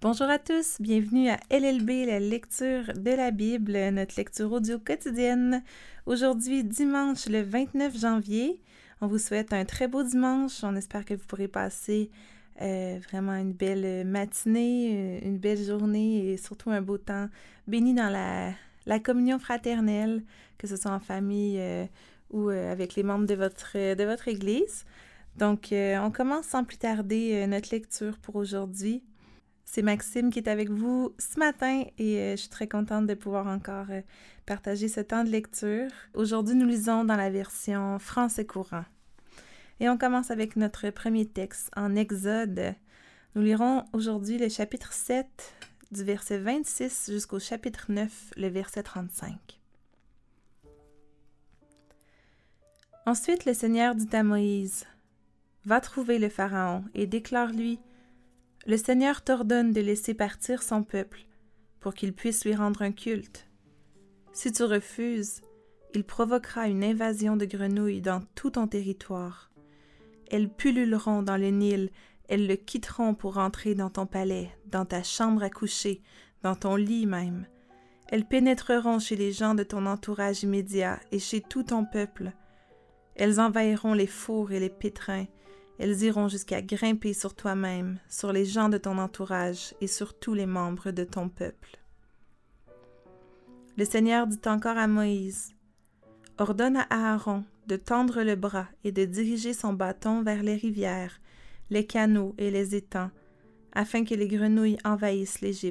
Bonjour à tous, bienvenue à LLB, la lecture de la Bible, notre lecture audio quotidienne. Aujourd'hui, dimanche le 29 janvier. On vous souhaite un très beau dimanche. On espère que vous pourrez passer vraiment une belle matinée, une belle journée et surtout un beau temps béni dans la communion fraternelle, que ce soit en famille ou avec les membres de votre Église. Donc, on commence sans plus tarder notre lecture pour aujourd'hui. C'est Maxime qui est avec vous ce matin et je suis très contente de pouvoir encore partager ce temps de lecture. Aujourd'hui, nous lisons dans la version français courant. Et on commence avec notre premier texte en Exode. Nous lirons aujourd'hui le chapitre 7 du verset 26 jusqu'au chapitre 9, le verset 35. Ensuite, le Seigneur dit à Moïse, « Va trouver le Pharaon et déclare-lui, « Le Seigneur t'ordonne de laisser partir son peuple pour qu'il puisse lui rendre un culte. Si tu refuses, il provoquera une invasion de grenouilles dans tout ton territoire. Elles pulluleront dans le Nil, elles le quitteront pour entrer dans ton palais, dans ta chambre à coucher, dans ton lit même. Elles pénétreront chez les gens de ton entourage immédiat et chez tout ton peuple. Elles envahiront les fours et les pétrins. Elles iront jusqu'à grimper sur toi-même, sur les gens de ton entourage et sur tous les membres de ton peuple. » Le Seigneur dit encore à Moïse, « Ordonne à Aaron de tendre le bras et de diriger son bâton vers les rivières, les canaux et les étangs, afin que les grenouilles envahissent l'Égypte. »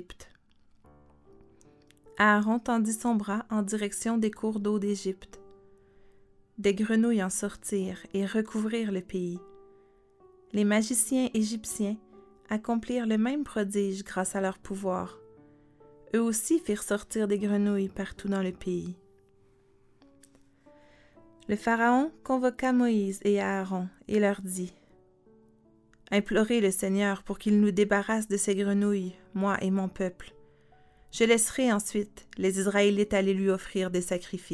Aaron tendit son bras en direction des cours d'eau d'Égypte. Des grenouilles en sortirent et recouvrirent le pays. Les magiciens égyptiens accomplirent le même prodige grâce à leur pouvoir. Eux aussi firent sortir des grenouilles partout dans le pays. Le Pharaon convoqua Moïse et Aaron et leur dit, « Implorez le Seigneur pour qu'il nous débarrasse de ces grenouilles, moi et mon peuple. Je laisserai ensuite les Israélites aller lui offrir des sacrifices. »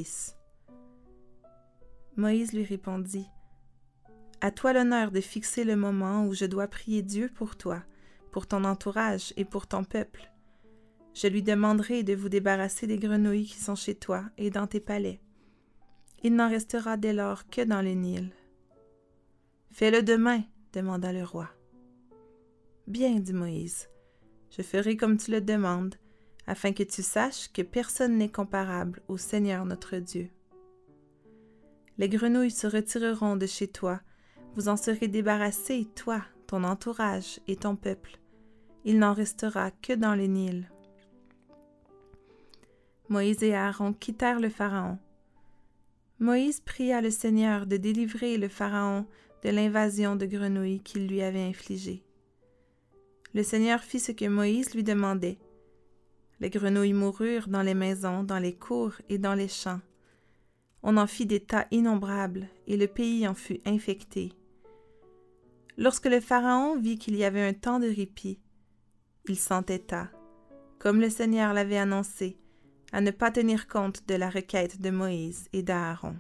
Moïse lui répondit, « À toi l'honneur de fixer le moment où je dois prier Dieu pour toi, pour ton entourage et pour ton peuple. Je lui demanderai de vous débarrasser des grenouilles qui sont chez toi et dans tes palais. Il n'en restera dès lors que dans le Nil. »« Fais-le demain, » demanda le roi. « Bien, dit Moïse, je ferai comme tu le demandes, afin que tu saches que personne n'est comparable au Seigneur notre Dieu. Les grenouilles se retireront de chez toi. Vous en serez débarrassés, toi, ton entourage et ton peuple. Il n'en restera que dans le Nil. » Moïse et Aaron quittèrent le Pharaon. Moïse pria le Seigneur de délivrer le Pharaon de l'invasion de grenouilles qu'il lui avait infligée. Le Seigneur fit ce que Moïse lui demandait. Les grenouilles moururent dans les maisons, dans les cours et dans les champs. On en fit des tas innombrables, et le pays en fut infecté. Lorsque le Pharaon vit qu'il y avait un temps de répit, il s'entêta, comme le Seigneur l'avait annoncé, à ne pas tenir compte de la requête de Moïse et d'Aaron.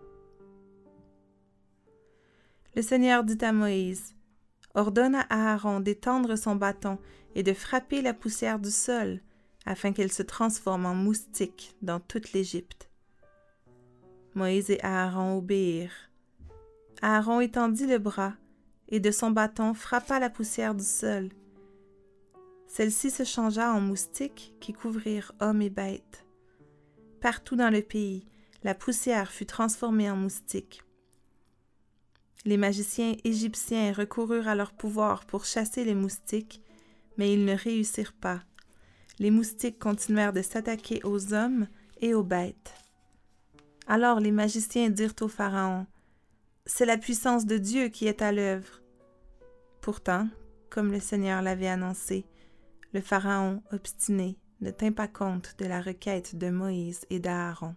Le Seigneur dit à Moïse, « Ordonne à Aaron d'étendre son bâton et de frapper la poussière du sol, afin qu'elle se transforme en moustiques dans toute l'Égypte. » Moïse et Aaron obéirent. Aaron étendit le bras, et de son bâton frappa la poussière du sol. Celle-ci se changea en moustiques qui couvrirent hommes et bêtes. Partout dans le pays, la poussière fut transformée en moustiques. Les magiciens égyptiens recoururent à leur pouvoir pour chasser les moustiques, mais ils ne réussirent pas. Les moustiques continuèrent de s'attaquer aux hommes et aux bêtes. Alors les magiciens dirent au Pharaon, « C'est la puissance de Dieu qui est à l'œuvre. » Pourtant, comme le Seigneur l'avait annoncé, le Pharaon, obstiné, ne tint pas compte de la requête de Moïse et d'Aaron.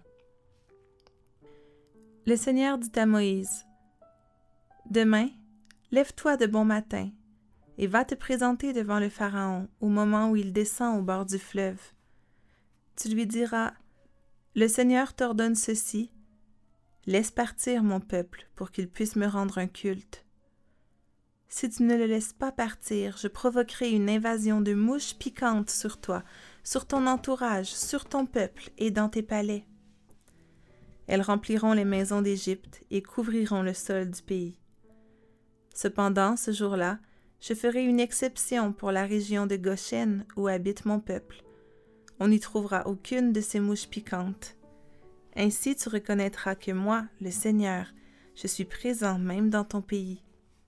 Le Seigneur dit à Moïse, « Demain, lève-toi de bon matin et va te présenter devant le Pharaon au moment où il descend au bord du fleuve. Tu lui diras, « Le Seigneur t'ordonne ceci, laisse partir mon peuple pour qu'il puisse me rendre un culte. » Si tu ne le laisses pas partir, je provoquerai une invasion de mouches piquantes sur toi, sur ton entourage, sur ton peuple et dans tes palais. Elles rempliront les maisons d'Égypte et couvriront le sol du pays. Cependant, ce jour-là, je ferai une exception pour la région de Goshen où habite mon peuple. On n'y trouvera aucune de ces mouches piquantes. Ainsi tu reconnaîtras que moi, le Seigneur, je suis présent même dans ton pays.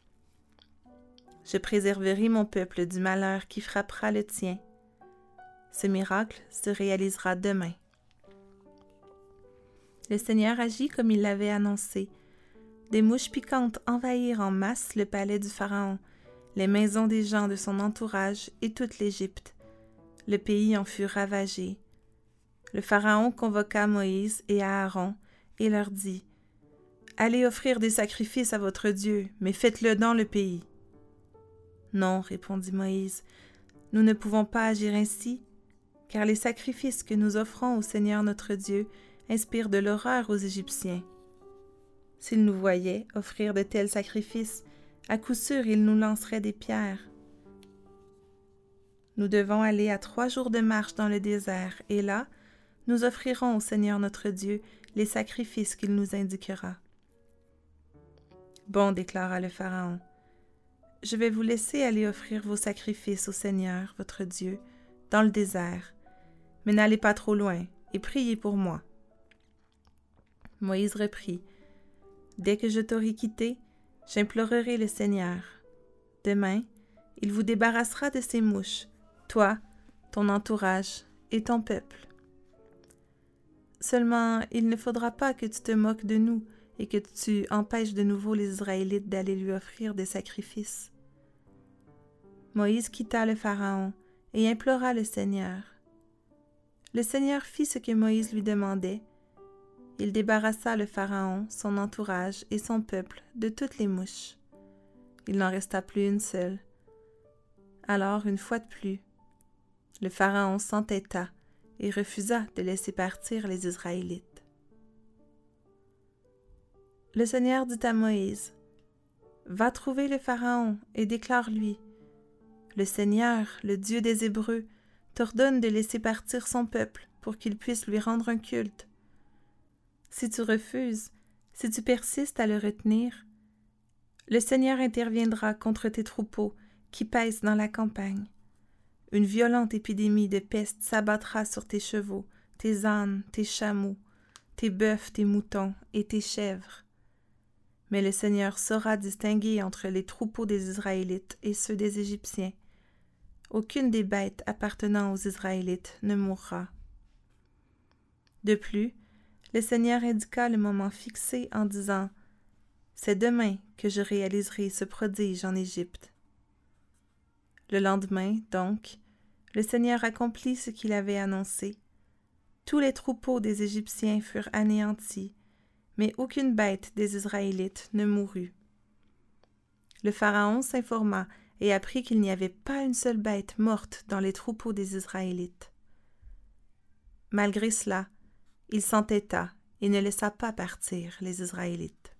Je préserverai mon peuple du malheur qui frappera le tien. Ce miracle se réalisera demain. Le Seigneur agit comme il l'avait annoncé. Des mouches piquantes envahirent en masse le palais du Pharaon, les maisons des gens de son entourage et toute l'Égypte. Le pays en fut ravagé. Le Pharaon convoqua Moïse et Aaron et leur dit : « Allez offrir des sacrifices à votre Dieu, mais faites-le dans le pays. » « Non, répondit Moïse, nous ne pouvons pas agir ainsi, car les sacrifices que nous offrons au Seigneur notre Dieu inspirent de l'horreur aux Égyptiens. S'ils nous voyaient offrir de tels sacrifices, à coup sûr ils nous lanceraient des pierres. Nous devons aller à 3 jours de marche dans le désert, et là, nous offrirons au Seigneur notre Dieu les sacrifices qu'il nous indiquera. Bon, déclara le Pharaon, je vais vous laisser aller offrir vos sacrifices au Seigneur, votre Dieu, dans le désert, mais n'allez pas trop loin et priez pour moi. Moïse reprit, « Dès que je t'aurai quitté, j'implorerai le Seigneur. Demain, il vous débarrassera de ces mouches, toi, ton entourage et ton peuple. Seulement, il ne faudra pas que tu te moques de nous et que tu empêches de nouveau les Israélites d'aller lui offrir des sacrifices. » Moïse quitta le Pharaon et implora le Seigneur. Le Seigneur fit ce que Moïse lui demandait. Il débarrassa le Pharaon, son entourage et son peuple de toutes les mouches. Il n'en resta plus une seule. Alors, une fois de plus, le Pharaon s'entêta et refusa de laisser partir les Israélites. Le Seigneur dit à Moïse, « Va trouver le Pharaon et déclare-lui, le Seigneur, le Dieu des Hébreux, t'ordonne de laisser partir son peuple pour qu'il puisse lui rendre un culte. Si tu refuses, si tu persistes à le retenir, le Seigneur interviendra contre tes troupeaux qui paissent dans la campagne. Une violente épidémie de peste s'abattra sur tes chevaux, tes ânes, tes chameaux, tes bœufs, tes moutons et tes chèvres. Mais le Seigneur saura distinguer entre les troupeaux des Israélites et ceux des Égyptiens. Aucune des bêtes appartenant aux Israélites ne mourra. » De plus, le Seigneur indiqua le moment fixé en disant « C'est demain que je réaliserai ce prodige en Égypte. » Le lendemain, donc, le Seigneur accomplit ce qu'il avait annoncé. Tous les troupeaux des Égyptiens furent anéantis, mais aucune bête des Israélites ne mourut. Le Pharaon s'informa et apprit qu'il n'y avait pas une seule bête morte dans les troupeaux des Israélites. Malgré cela, il s'entêta et ne laissa pas partir les Israélites.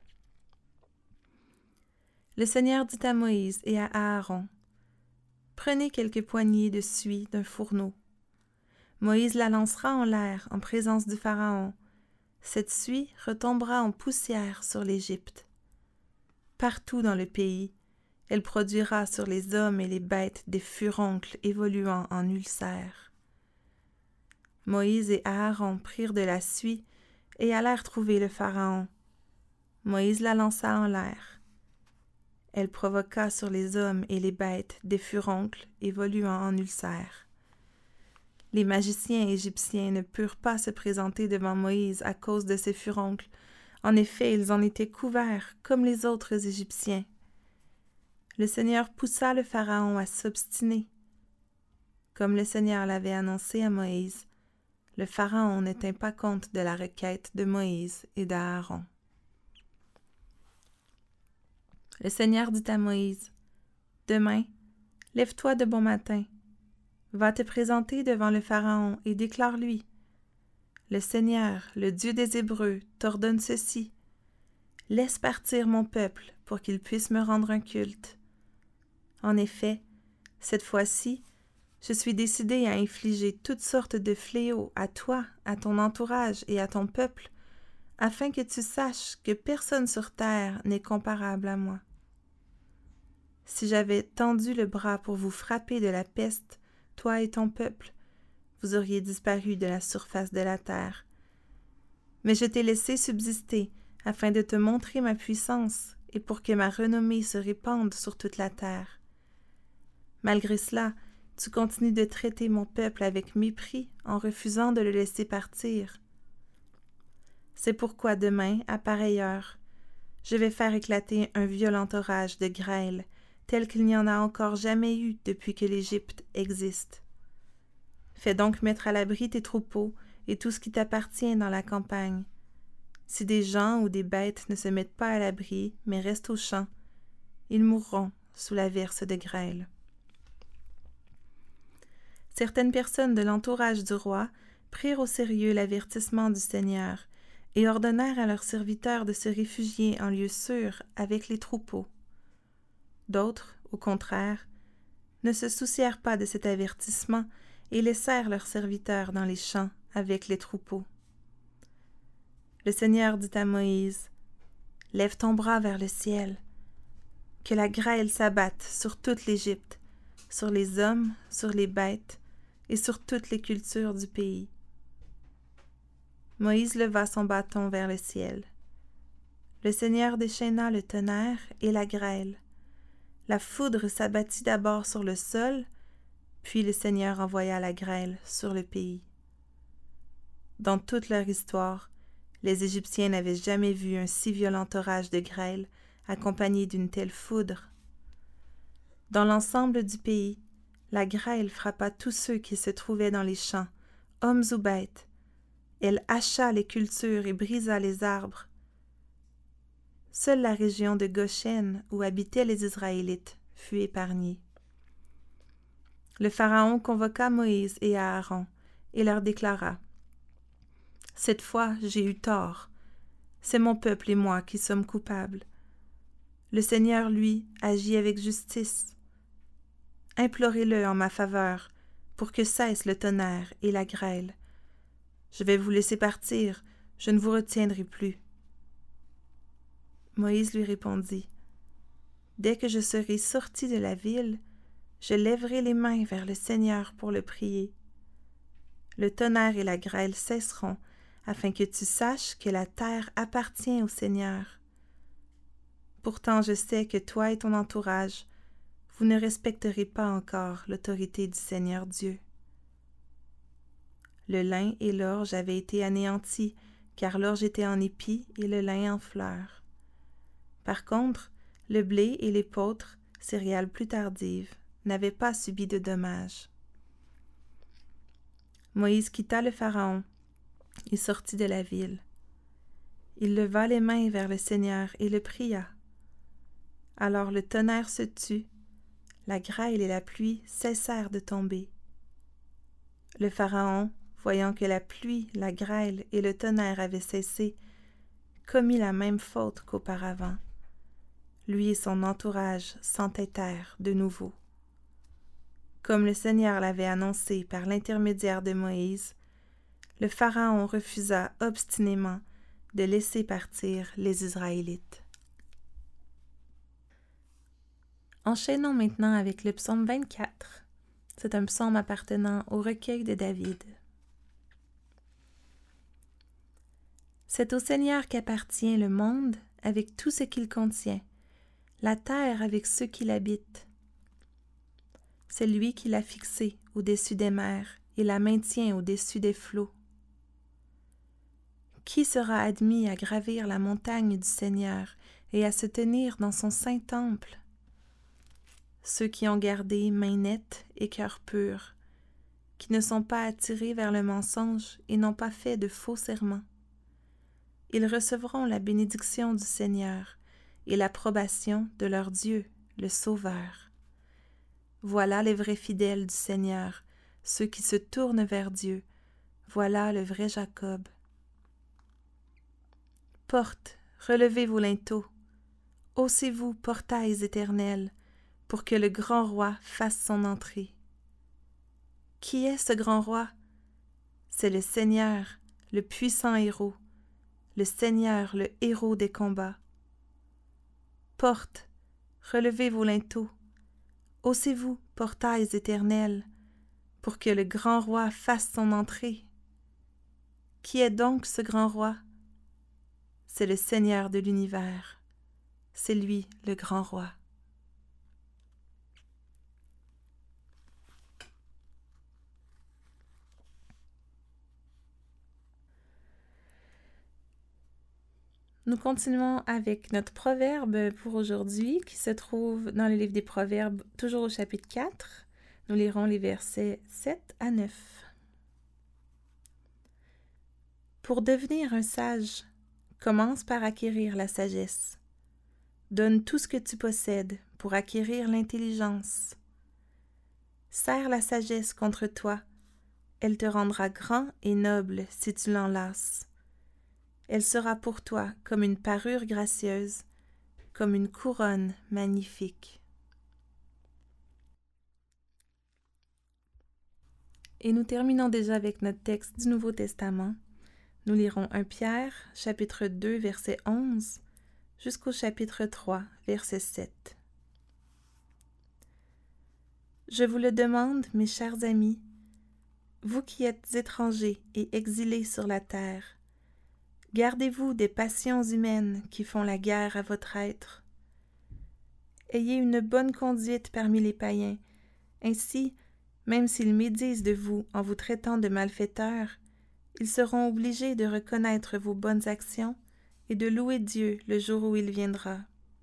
Le Seigneur dit à Moïse et à Aaron, « Prenez quelques poignées de suie d'un fourneau. » Moïse la lancera en l'air en présence du Pharaon. Cette suie retombera en poussière sur l'Égypte. Partout dans le pays, elle produira sur les hommes et les bêtes des furoncles évoluant en ulcères. Moïse et Aaron prirent de la suie et allèrent trouver le Pharaon. Moïse la lança en l'air. Elle provoqua sur les hommes et les bêtes des furoncles évoluant en ulcères. Les magiciens égyptiens ne purent pas se présenter devant Moïse à cause de ces furoncles. En effet, ils en étaient couverts comme les autres Égyptiens. Le Seigneur poussa le Pharaon à s'obstiner. Comme le Seigneur l'avait annoncé à Moïse, le Pharaon ne tint pas compte de la requête de Moïse et d'Aaron. Le Seigneur dit à Moïse, « Demain, lève-toi de bon matin. Va te présenter devant le Pharaon et déclare-lui, « Le Seigneur, le Dieu des Hébreux, t'ordonne ceci. Laisse partir mon peuple, pour qu'ils puissent me rendre un culte. En effet, cette fois-ci, je suis décidée à infliger toutes sortes de fléaux à toi, à ton entourage et à ton peuple, afin que tu saches que personne sur terre n'est comparable à moi. Si j'avais tendu le bras pour vous frapper de la peste, toi et ton peuple, vous auriez disparu de la surface de la terre. Mais je t'ai laissé subsister afin de te montrer ma puissance et pour que ma renommée se répande sur toute la terre. Malgré cela, tu continues de traiter mon peuple avec mépris en refusant de le laisser partir. C'est pourquoi demain, à pareille heure, je vais faire éclater un violent orage de grêle, tel qu'il n'y en a encore jamais eu depuis que l'Égypte existe. Fais donc mettre à l'abri tes troupeaux et tout ce qui t'appartient dans la campagne. Si des gens ou des bêtes ne se mettent pas à l'abri, mais restent au champ, ils mourront sous l'averse de grêle. Certaines personnes de l'entourage du roi prirent au sérieux l'avertissement du Seigneur et ordonnèrent à leurs serviteurs de se réfugier en lieu sûr avec les troupeaux. D'autres, au contraire, ne se soucièrent pas de cet avertissement et laissèrent leurs serviteurs dans les champs avec les troupeaux. Le Seigneur dit à Moïse, « Lève ton bras vers le ciel, que la grêle s'abatte sur toute l'Égypte, sur les hommes, sur les bêtes et sur toutes les cultures du pays. » Moïse leva son bâton vers le ciel. Le Seigneur déchaîna le tonnerre et la grêle. La foudre s'abattit d'abord sur le sol, puis le Seigneur envoya la grêle sur le pays. Dans toute leur histoire, les Égyptiens n'avaient jamais vu un si violent orage de grêle accompagné d'une telle foudre. Dans l'ensemble du pays, la grêle frappa tous ceux qui se trouvaient dans les champs, hommes ou bêtes. Elle hacha les cultures et brisa les arbres. Seule la région de Goshen, où habitaient les Israélites, fut épargnée. Le Pharaon convoqua Moïse et Aaron et leur déclara, « Cette fois, j'ai eu tort. C'est mon peuple et moi qui sommes coupables. Le Seigneur, lui, agit avec justice. Implorez-le en ma faveur, pour que cesse le tonnerre et la grêle. Je vais vous laisser partir, je ne vous retiendrai plus. » Moïse lui répondit, « Dès que je serai sorti de la ville, je lèverai les mains vers le Seigneur pour le prier. Le tonnerre et la grêle cesseront, afin que tu saches que la terre appartient au Seigneur. Pourtant je sais que toi et ton entourage, vous ne respecterez pas encore l'autorité du Seigneur Dieu. » Le lin et l'orge avaient été anéantis, car l'orge était en épi et le lin en fleurs. Par contre, le blé et l'épeautre, céréales plus tardives, n'avaient pas subi de dommages. Moïse quitta le Pharaon et sortit de la ville. Il leva les mains vers le Seigneur et le pria. Alors le tonnerre se tut, la grêle et la pluie cessèrent de tomber. Le Pharaon, voyant que la pluie, la grêle et le tonnerre avaient cessé, commit la même faute qu'auparavant. Lui et son entourage s'entêtèrent de nouveau. Comme le Seigneur l'avait annoncé par l'intermédiaire de Moïse, le Pharaon refusa obstinément de laisser partir les Israélites. Enchaînons maintenant avec le psaume 24. C'est un psaume appartenant au recueil de David. C'est au Seigneur qu'appartient le monde avec tout ce qu'il contient, la terre avec ceux qui l'habitent. C'est lui qui l'a fixée au-dessus des mers et la maintient au-dessus des flots. Qui sera admis à gravir la montagne du Seigneur et à se tenir dans son saint temple? Ceux qui ont gardé main nette et cœur pur, qui ne sont pas attirés vers le mensonge et n'ont pas fait de faux serments. Ils recevront la bénédiction du Seigneur et l'approbation de leur Dieu, le Sauveur. Voilà les vrais fidèles du Seigneur, ceux qui se tournent vers Dieu. Voilà le vrai Jacob. Portes, relevez vos linteaux. Haussez-vous, portails éternels, pour que le grand roi fasse son entrée. Qui est ce grand roi? C'est le Seigneur, le puissant héros, le Seigneur, le héros des combats. Portes, relevez vos linteaux, haussez-vous, portails éternels, pour que le grand roi fasse son entrée. Qui est donc ce grand roi? C'est le Seigneur de l'univers, c'est lui le grand roi. Nous continuons avec notre proverbe pour aujourd'hui qui se trouve dans le livre des Proverbes, toujours au chapitre 4. Nous lirons les versets 7 à 9. Pour devenir un sage, commence par acquérir la sagesse. Donne tout ce que tu possèdes pour acquérir l'intelligence. Serre la sagesse contre toi, elle te rendra grand et noble si tu l'enlaces. Elle sera pour toi comme une parure gracieuse, comme une couronne magnifique. Et nous terminons déjà avec notre texte du Nouveau Testament. Nous lirons 1 Pierre, chapitre 2, verset 11, jusqu'au chapitre 3, verset 7. Je vous le demande, mes chers amis, vous qui êtes étrangers et exilés sur la terre, gardez-vous des passions humaines qui font la guerre à votre être. Ayez une bonne conduite parmi les païens, ainsi, même s'ils médisent de vous en vous traitant de malfaiteurs, ils seront obligés de reconnaître vos bonnes actions et de louer Dieu le jour où il viendra.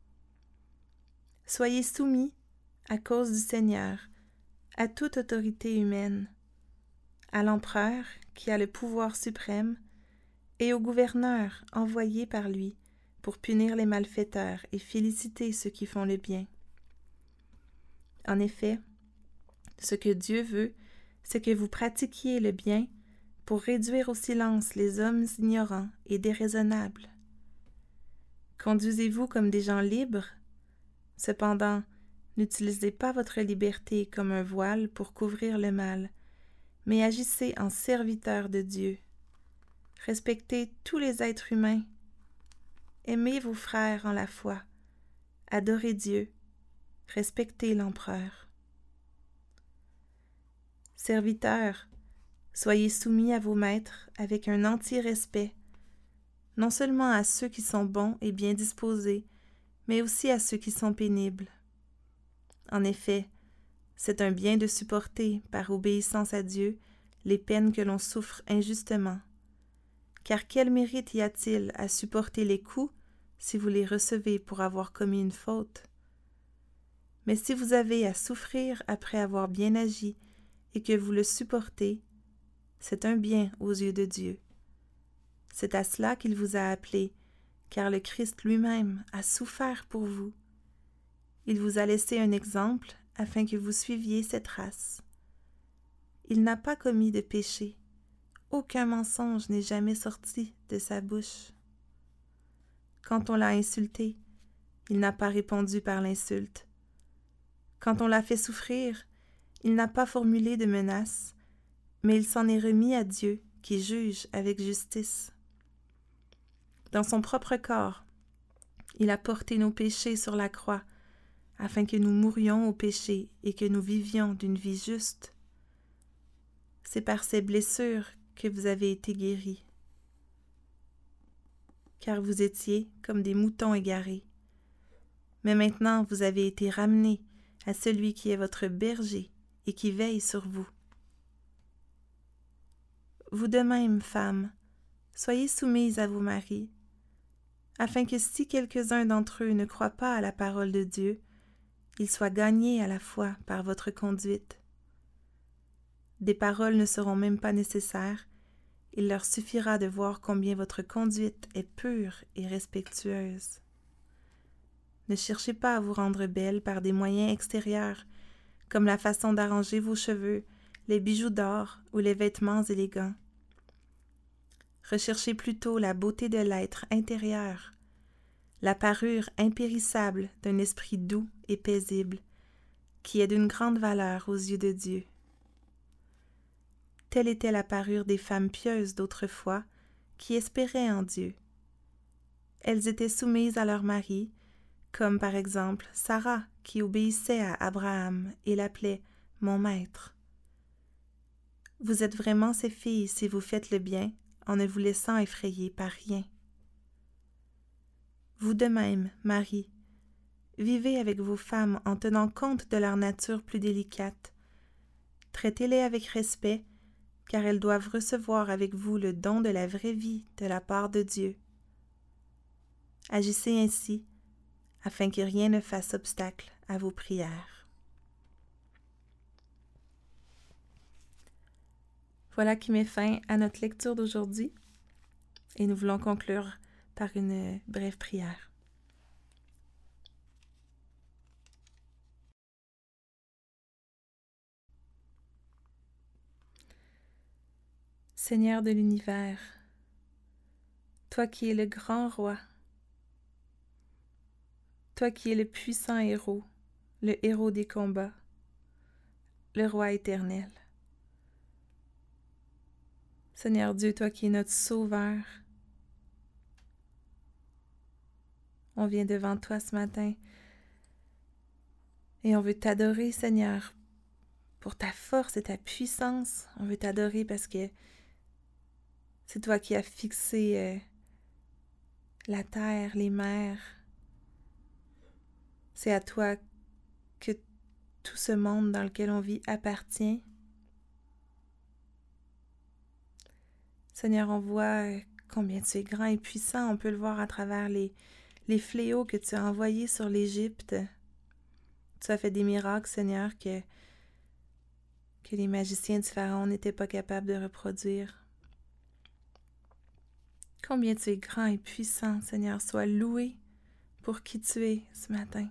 Soyez soumis, à cause du Seigneur, à toute autorité humaine, à l'empereur qui a le pouvoir suprême, et aux gouverneurs envoyés par lui pour punir les malfaiteurs et féliciter ceux qui font le bien. En effet, ce que Dieu veut, c'est que vous pratiquiez le bien pour réduire au silence les hommes ignorants et déraisonnables. Conduisez-vous comme des gens libres. Cependant, n'utilisez pas votre liberté comme un voile pour couvrir le mal, mais agissez en serviteurs de Dieu. Respectez tous les êtres humains. Aimez vos frères en la foi. Adorez Dieu. Respectez l'empereur. Serviteurs, soyez soumis à vos maîtres avec un entier respect, non seulement à ceux qui sont bons et bien disposés, mais aussi à ceux qui sont pénibles. En effet, c'est un bien de supporter, par obéissance à Dieu, les peines que l'on souffre injustement. Car quel mérite y a-t-il à supporter les coups si vous les recevez pour avoir commis une faute? Mais si vous avez à souffrir après avoir bien agi et que vous le supportez, c'est un bien aux yeux de Dieu. C'est à cela qu'il vous a appelé, car le Christ lui-même a souffert pour vous. Il vous a laissé un exemple afin que vous suiviez cette race. Il n'a pas commis de péché. Aucun mensonge n'est jamais sorti de sa bouche. Quand on l'a insulté, il n'a pas répondu par l'insulte. Quand on l'a fait souffrir, il n'a pas formulé de menaces, mais il s'en est remis à Dieu qui juge avec justice. Dans son propre corps, il a porté nos péchés sur la croix, afin que nous mourions au péché et que nous vivions d'une vie juste. C'est par ses blessures que vous avez été guéris, car vous étiez comme des moutons égarés. Mais maintenant vous avez été ramenés à celui qui est votre berger et qui veille sur vous. Vous de même, femmes, soyez soumises à vos maris, afin que si quelques-uns d'entre eux ne croient pas à la parole de Dieu, ils soient gagnés à la foi par votre conduite. Des paroles ne seront même pas nécessaires, il leur suffira de voir combien votre conduite est pure et respectueuse. Ne cherchez pas à vous rendre belle par des moyens extérieurs, comme la façon d'arranger vos cheveux, les bijoux d'or ou les vêtements élégants. Recherchez plutôt la beauté de l'être intérieur, la parure impérissable d'un esprit doux et paisible, qui est d'une grande valeur aux yeux de Dieu. Telle était la parure des femmes pieuses d'autrefois, qui espéraient en Dieu. Elles étaient soumises à leur mari, comme par exemple Sarah, qui obéissait à Abraham et l'appelait « mon maître ». Vous êtes vraiment ses filles si vous faites le bien, en ne vous laissant effrayer par rien. Vous de même, Marie, vivez avec vos femmes en tenant compte de leur nature plus délicate. Traitez-les avec respect, car elles doivent recevoir avec vous le don de la vraie vie de la part de Dieu. Agissez ainsi, afin que rien ne fasse obstacle à vos prières. Voilà qui met fin à notre lecture d'aujourd'hui, et nous voulons conclure par une brève prière. Seigneur de l'univers, toi qui es le grand roi, toi qui es le puissant héros, le héros des combats, le roi éternel. Seigneur Dieu, toi qui es notre sauveur, on vient devant toi ce matin et on veut t'adorer, Seigneur, pour ta force et ta puissance. On veut t'adorer parce que c'est toi qui as fixé la terre, les mers. C'est à toi que tout ce monde dans lequel on vit appartient. Seigneur, on voit combien tu es grand et puissant. On peut le voir à travers les fléaux que tu as envoyés sur l'Égypte. Tu as fait des miracles, Seigneur, que les magiciens du Pharaon n'étaient pas capables de reproduire. Combien tu es grand et puissant, Seigneur, sois loué pour qui tu es ce matin.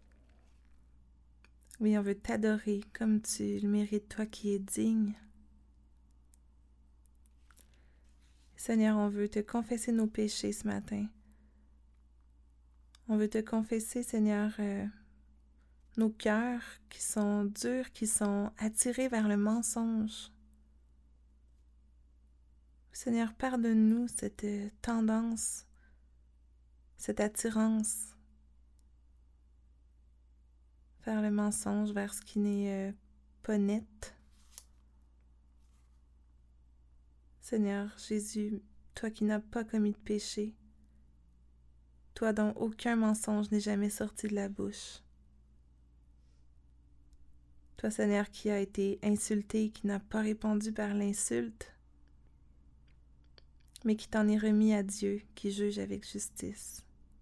Oui, on veut t'adorer comme tu le mérites, toi qui es digne. Seigneur, on veut te confesser nos péchés ce matin. On veut te confesser, Seigneur, nos cœurs qui sont durs, qui sont attirés vers le mensonge. Seigneur, pardonne-nous cette tendance, cette attirance vers le mensonge, vers ce qui n'est pas net. Seigneur Jésus, toi qui n'as pas commis de péché, toi dont aucun mensonge n'est jamais sorti de la bouche. Toi, Seigneur, qui a été insulté, qui n'a pas répondu par l'insulte, mais qui t'en est remis à Dieu, qui juge avec justice.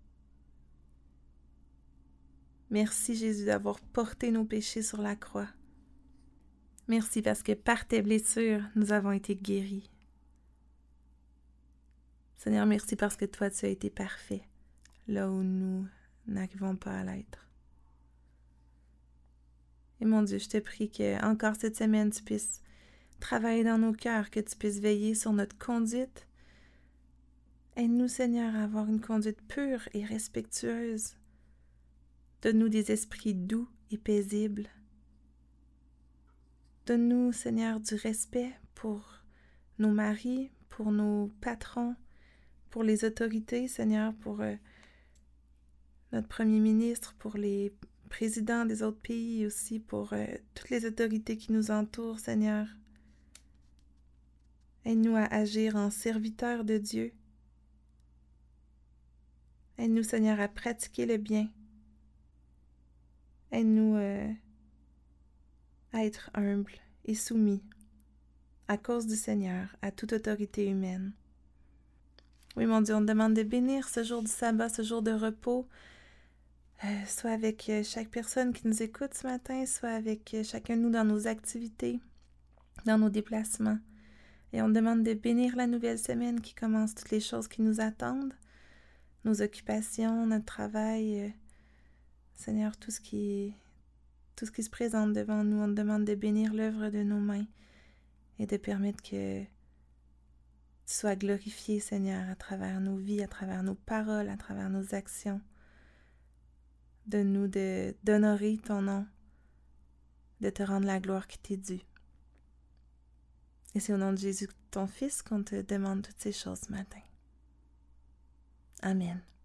Merci, Jésus, d'avoir porté nos péchés sur la croix. Merci parce que par tes blessures, nous avons été guéris. Seigneur, merci parce que toi, tu as été parfait, là où nous n'arrivons pas à l'être. Et mon Dieu, je te prie que encore cette semaine, tu puisses travailler dans nos cœurs, que tu puisses veiller sur notre conduite. Aide-nous, Seigneur, à avoir une conduite pure et respectueuse. Donne-nous des esprits doux et paisibles. Donne-nous, Seigneur, du respect pour nos maris, pour nos patrons, pour les autorités, Seigneur, pour notre premier ministre, pour les présidents des autres pays et aussi pour toutes les autorités qui nous entourent, Seigneur. Aide-nous à agir en serviteurs de Dieu. Aide-nous, Seigneur, à pratiquer le bien. Aide-nous à être humbles et soumis, à cause du Seigneur, à toute autorité humaine. Oui, mon Dieu, on te demande de bénir ce jour du sabbat, ce jour de repos, soit avec chaque personne qui nous écoute ce matin, soit avec chacun de nous dans nos activités, dans nos déplacements. Et on te demande de bénir la nouvelle semaine qui commence, toutes les choses qui nous attendent, nos occupations, notre travail, Seigneur, tout ce qui se présente devant nous. On te demande de bénir l'œuvre de nos mains et de permettre que Tu sois glorifié, Seigneur, à travers nos vies, à travers nos paroles, à travers nos actions. Donne-nous d'honorer ton nom, de te rendre la gloire qui t'est due. Et c'est au nom de Jésus, ton Fils, qu'on te demande toutes ces choses ce matin. Amen.